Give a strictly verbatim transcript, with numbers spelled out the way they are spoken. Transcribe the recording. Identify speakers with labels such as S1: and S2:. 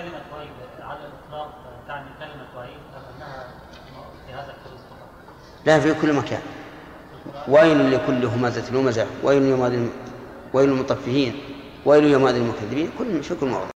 S1: كلمة ويل على الإطلاق تعني كلمة ويل أم أنها في هذا الحديث فقط؟
S2: لا، في كل مكان. ويل لكل همزة لمزة، ويل يومئذ، ويل للمطففين، ويل يومئذ للمكذبين، كل في كل موضع.